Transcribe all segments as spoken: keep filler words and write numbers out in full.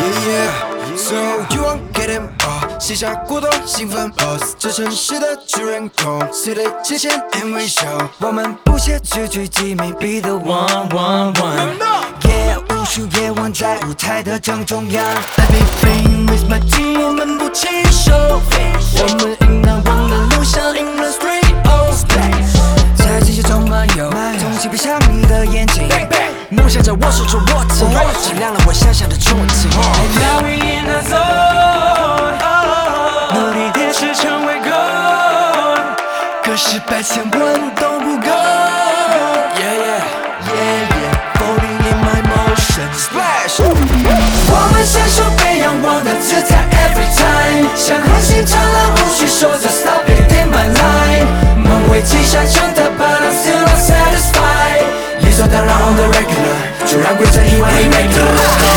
Yeah yeah So you won't get him all 写下过多兴奋 pose 这城市的主人公随着极限 M V show 我们不屑句句机密 Be the one one one Yeah 无数夜晚在舞台的正中央 Let me bring with my team 我们不弃手我们赢难忘的路上赢了 Street O 在这些中漫游总是闭上你的眼睛梦想在我手中握紧尽量让我想象的憧憬 And now we in the zone 努力点是成为 goal 可是百千万都不够 Yeah yeah Yeah yeah Floating in my motion Splash 我们享受被仰望的自在 Every time 像恒星灿烂无需说着 Stop it in my line 梦为击杀成的 But I'm still not satisfied 理所当然 on the regular 就让规则意外 irregular Let's go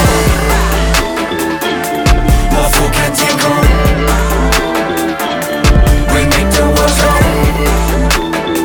我俯瞰天空 We make the world go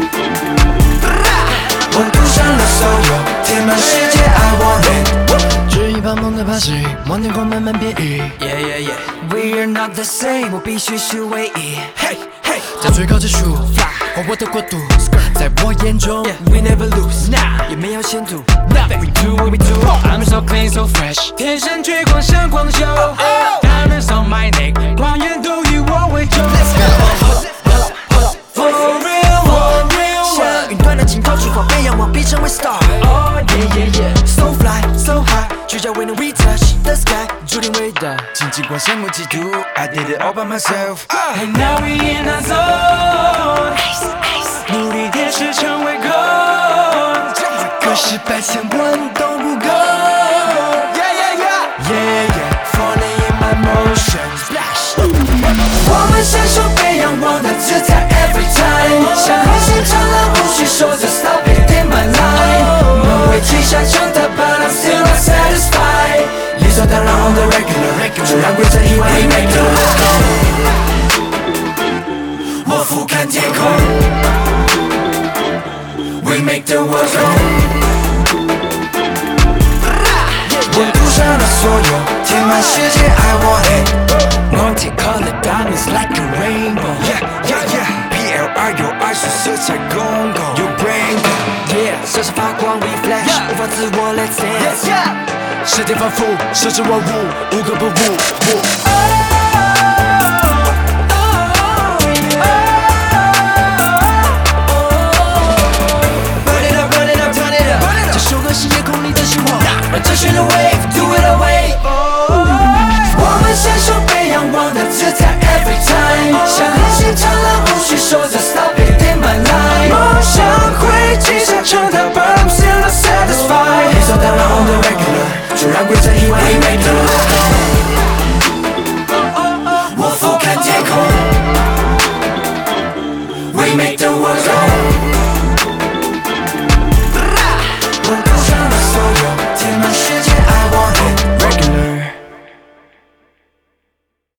我赌上了所有填满世界 I want it 只一把梦的把戏往天空慢慢变异 Yeah yeah yeah We are not the same 我必须是唯一 Hey hey 在最高之处 Fly 和我的国度在我眼中 We never lose Nah 也没有限度 Nothing We do what we do I'm so clean so fresh 天生聚光闪光秀 Diamonds on my neck 光源都以我为重 Let's go For real for real 像云端的尽头，出发被仰望，必成为 star Oh yeah yeah yeah So fly so high 聚焦 when we touch the sky 注定伟大尽尽管羡慕嫉妒 I did it all by myself And now we in the zone 努力点是成为 goal 可是百千万都不够 Yeah yeah yeah Yeah yeah Falling in my motion Splash 我们享受被仰望的自在 Every time 像恒星灿烂无需说着 Stop it in my line 梦为击杀成的 But I'm still not satisfied 理所当然 on the regular 就让规则意外 irregular Let's go 我俯瞰天空 We make the world go 我赌上了所有填满世界 I want it Multicolored diamonds like a rainbow Yeah yeah yeah P L R 有爱是色彩公共有 brain Yeah 闪闪发光 we flash 无法自我 let's dance Yeah 世界反复设置万物无可不入